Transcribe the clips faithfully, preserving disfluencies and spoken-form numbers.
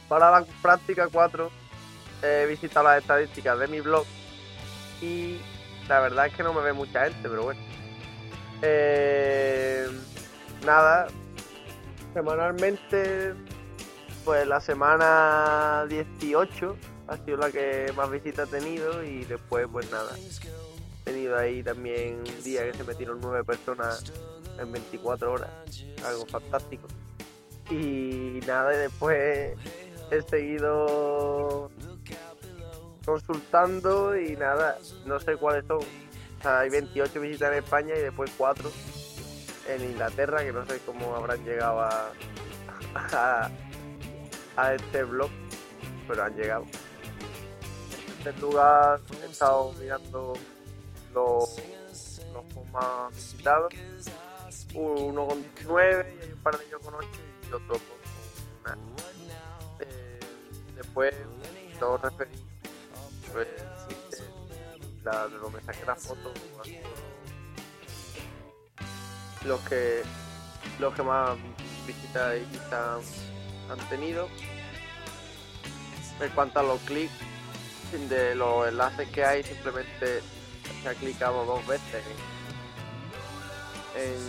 Para la práctica cuatro he visitado las estadísticas de mi blog y la verdad es que no me ve mucha gente, pero bueno. Eh, nada, semanalmente, pues la semana dieciocho ha sido la que más visitas he tenido y después pues nada. He tenido ahí también un día que se metieron nueve personas en veinticuatro horas, algo fantástico. Y nada, y después he seguido consultando y nada, no sé cuáles son. O sea, hay veintiocho visitas en España y después cuatro en Inglaterra, que no sé cómo habrán llegado a, a, a este blog, pero han llegado. En tercer lugar he estado mirando los, los más visitados, uno con nueve y hay un par de ellos con ocho y otro con nada. Eh, después los referí, pues, la, de lo que saqué la foto, los que los que más visitas y vistas han tenido. En cuanto a los clics de los enlaces que hay, simplemente se ha clicado dos veces en,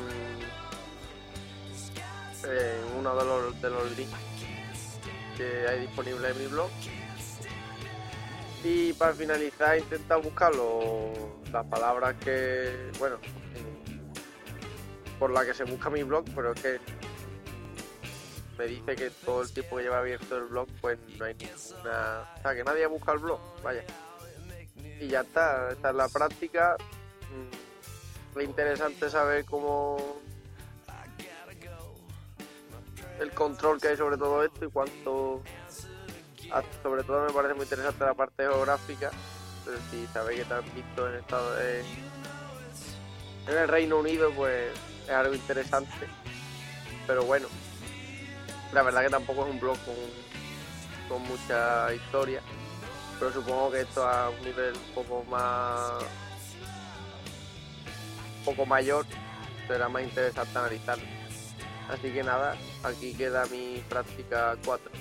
en, en uno de los, de los links que hay disponibles en mi blog. Y para finalizar he intentado buscar los, las palabras que, bueno, por la que se busca mi blog, pero es que me dice que todo el tiempo que lleva abierto el blog pues no hay ninguna, o sea, que nadie busca el blog, vaya. Y ya está, esta es la práctica. Lo interesante saber cómo el control que hay sobre todo esto y cuánto, sobre todo me parece muy interesante la parte geográfica. Entonces, si sabéis que te han visto en estado de, en el Reino Unido, pues es algo interesante. Pero bueno, la verdad que tampoco es un blog con, con mucha historia, pero supongo que esto a un nivel un poco más un poco mayor será más interesante analizarlo. Así que nada, aquí queda mi práctica cuatro.